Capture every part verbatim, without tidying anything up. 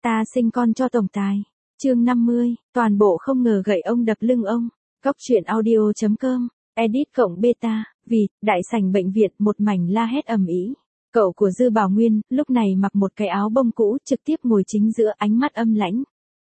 Ta sinh con cho tổng tài. Chương năm mươi, toàn bộ không ngờ gậy ông đập lưng ông. Góc truyện audio chấm com, edit cộng beta, vì, đại sảnh bệnh viện một mảnh la hét ầm ĩ. Cậu của Dư Bảo Nguyên, lúc này mặc một cái áo bông cũ, trực tiếp ngồi chính giữa, ánh mắt âm lãnh.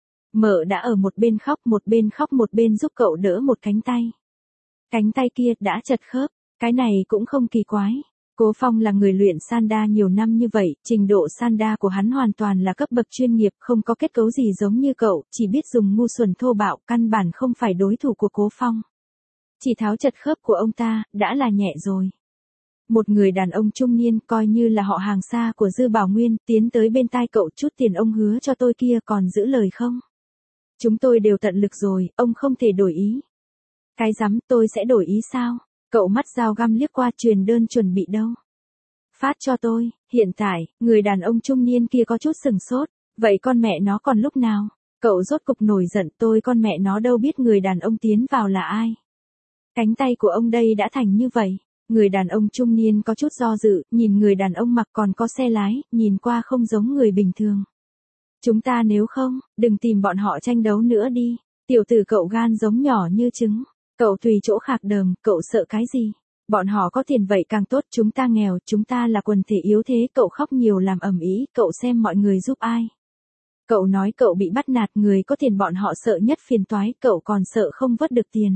Mợ đã ở một bên khóc, một bên khóc một bên giúp cậu đỡ một cánh tay. Cánh tay kia đã chật khớp, cái này cũng không kỳ quái. Cố Phong là người luyện Sanda nhiều năm như vậy, trình độ Sanda của hắn hoàn toàn là cấp bậc chuyên nghiệp, không có kết cấu gì giống như cậu, chỉ biết dùng ngu xuẩn thô bạo, căn bản không phải đối thủ của Cố Phong. Chỉ tháo chật khớp của ông ta, đã là nhẹ rồi. Một người đàn ông trung niên, coi như là họ hàng xa của Dư Bảo Nguyên, tiến tới bên tai cậu, chút tiền ông hứa cho tôi kia còn giữ lời không? Chúng tôi đều tận lực rồi, ông không thể đổi ý. Cái rắm, tôi sẽ đổi ý sao? Cậu mắt dao găm liếc qua, truyền đơn chuẩn bị đâu? Phát cho tôi. Hiện tại, người đàn ông trung niên kia có chút sừng sốt. Vậy con mẹ nó còn lúc nào? Cậu rốt cục nổi giận, tôi con mẹ nó đâu biết người đàn ông tiến vào là ai. Cánh tay của ông đây đã thành như vậy. Người đàn ông trung niên có chút do dự, nhìn người đàn ông mặc còn có xe lái, nhìn qua không giống người bình thường. Chúng ta nếu không, đừng tìm bọn họ tranh đấu nữa đi. Tiểu tử cậu gan giống nhỏ như trứng. Cậu tùy chỗ khạc đờm, cậu sợ cái gì? Bọn họ có tiền vậy càng tốt, chúng ta nghèo, chúng ta là quần thể yếu thế, cậu khóc nhiều làm ầm ĩ, cậu xem mọi người giúp ai? Cậu nói cậu bị bắt nạt, người có tiền bọn họ sợ nhất phiền toái, cậu còn sợ không vớt được tiền.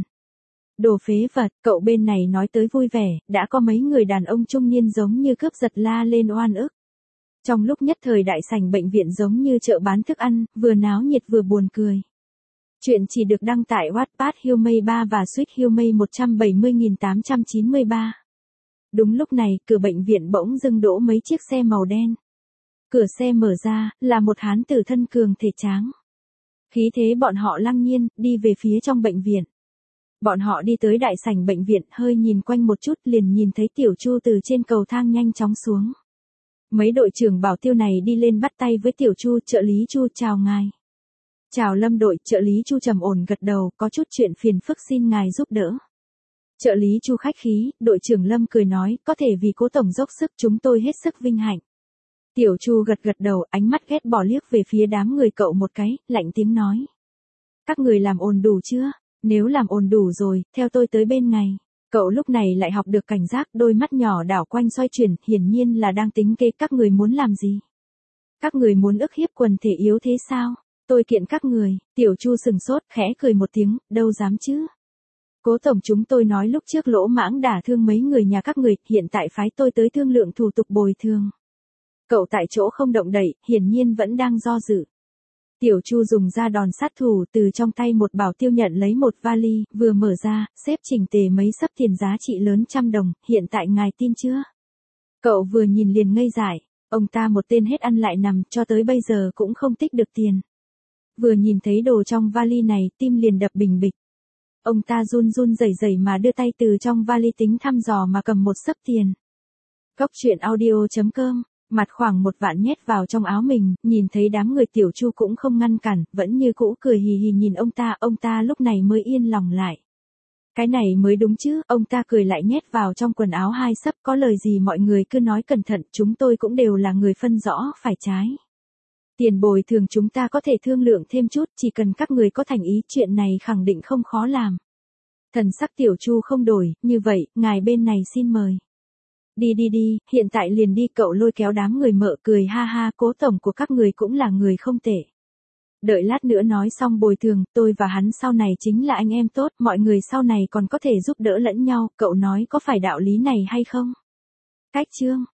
Đồ phế vật, cậu bên này nói tới vui vẻ, đã có mấy người đàn ông trung niên giống như cướp giật la lên oan ức. Trong lúc nhất thời đại sảnh bệnh viện giống như chợ bán thức ăn, vừa náo nhiệt vừa buồn cười. Chuyện chỉ được đăng tại Wattpad Humay ba và Sweet Humay một trăm bảy mươi nghìn tám trăm chín mươi ba. Đúng lúc này, cửa bệnh viện bỗng dưng đỗ mấy chiếc xe màu đen. Cửa xe mở ra, là một hán tử thân cường thể tráng. Khí thế bọn họ lăng nhiên, đi về phía trong bệnh viện. Bọn họ đi tới đại sảnh bệnh viện, hơi nhìn quanh một chút liền nhìn thấy Tiểu Chu từ trên cầu thang nhanh chóng xuống. Mấy đội trưởng bảo tiêu này đi lên bắt tay với Tiểu Chu, trợ lý Chu chào ngài. Chào Lâm đội, trợ lý Chu trầm ổn gật đầu, có chút chuyện phiền phức xin ngài giúp đỡ. Trợ lý Chu khách khí, đội trưởng Lâm cười nói, có thể vì Cố tổng dốc sức, chúng tôi hết sức vinh hạnh. Tiểu Chu gật gật đầu, ánh mắt ghét bỏ liếc về phía đám người cậu một cái, lạnh tiếng nói. Các người làm ổn đủ chưa? Nếu làm ổn đủ rồi, theo tôi tới bên ngày. Cậu lúc này lại học được cảnh giác, đôi mắt nhỏ đảo quanh xoay chuyển, hiển nhiên là đang tính kế các người muốn làm gì. Các người muốn ức hiếp quần thể yếu thế sao? Tôi kiện các người. Tiểu Chu sừng sốt, khẽ cười một tiếng, đâu dám chứ. Cố tổng chúng tôi nói lúc trước lỗ mãng đả thương mấy người nhà các người, hiện tại phái tôi tới thương lượng thủ tục bồi thường. Cậu tại chỗ không động đậy, hiển nhiên vẫn đang do dự. Tiểu Chu dùng ra đòn sát thủ, từ trong tay một bảo tiêu nhận lấy một vali, vừa mở ra, xếp chỉnh tề mấy sấp tiền giá trị lớn trăm đồng, hiện tại ngài tin chưa? Cậu vừa nhìn liền ngây dại, ông ta một tên hết ăn lại nằm, cho tới bây giờ cũng không tích được tiền. Vừa nhìn thấy đồ trong vali này, tim liền đập bình bịch. Ông ta run run rẩy rẩy mà đưa tay từ trong vali tính thăm dò mà cầm một xấp tiền. Góc truyện audio chấm com, mặt khoảng một vạn nhét vào trong áo mình, nhìn thấy đám người Tiểu Chu cũng không ngăn cản, vẫn như cũ cười hì hì nhìn ông ta, ông ta lúc này mới yên lòng lại. Cái này mới đúng chứ, ông ta cười lại nhét vào trong quần áo hai xấp, có lời gì mọi người cứ nói cẩn thận, chúng tôi cũng đều là người phân rõ phải trái. Tiền bồi thường chúng ta có thể thương lượng thêm chút, chỉ cần các người có thành ý, chuyện này khẳng định không khó làm. Thần sắc Tiểu Chu không đổi, như vậy, ngài bên này xin mời. Đi đi đi, hiện tại liền đi, cậu lôi kéo đám người mợ cười ha ha, Cố tổng của các người cũng là người không tệ. Đợi lát nữa nói xong bồi thường, tôi và hắn sau này chính là anh em tốt, mọi người sau này còn có thể giúp đỡ lẫn nhau, cậu nói có phải đạo lý này hay không? Cách chương,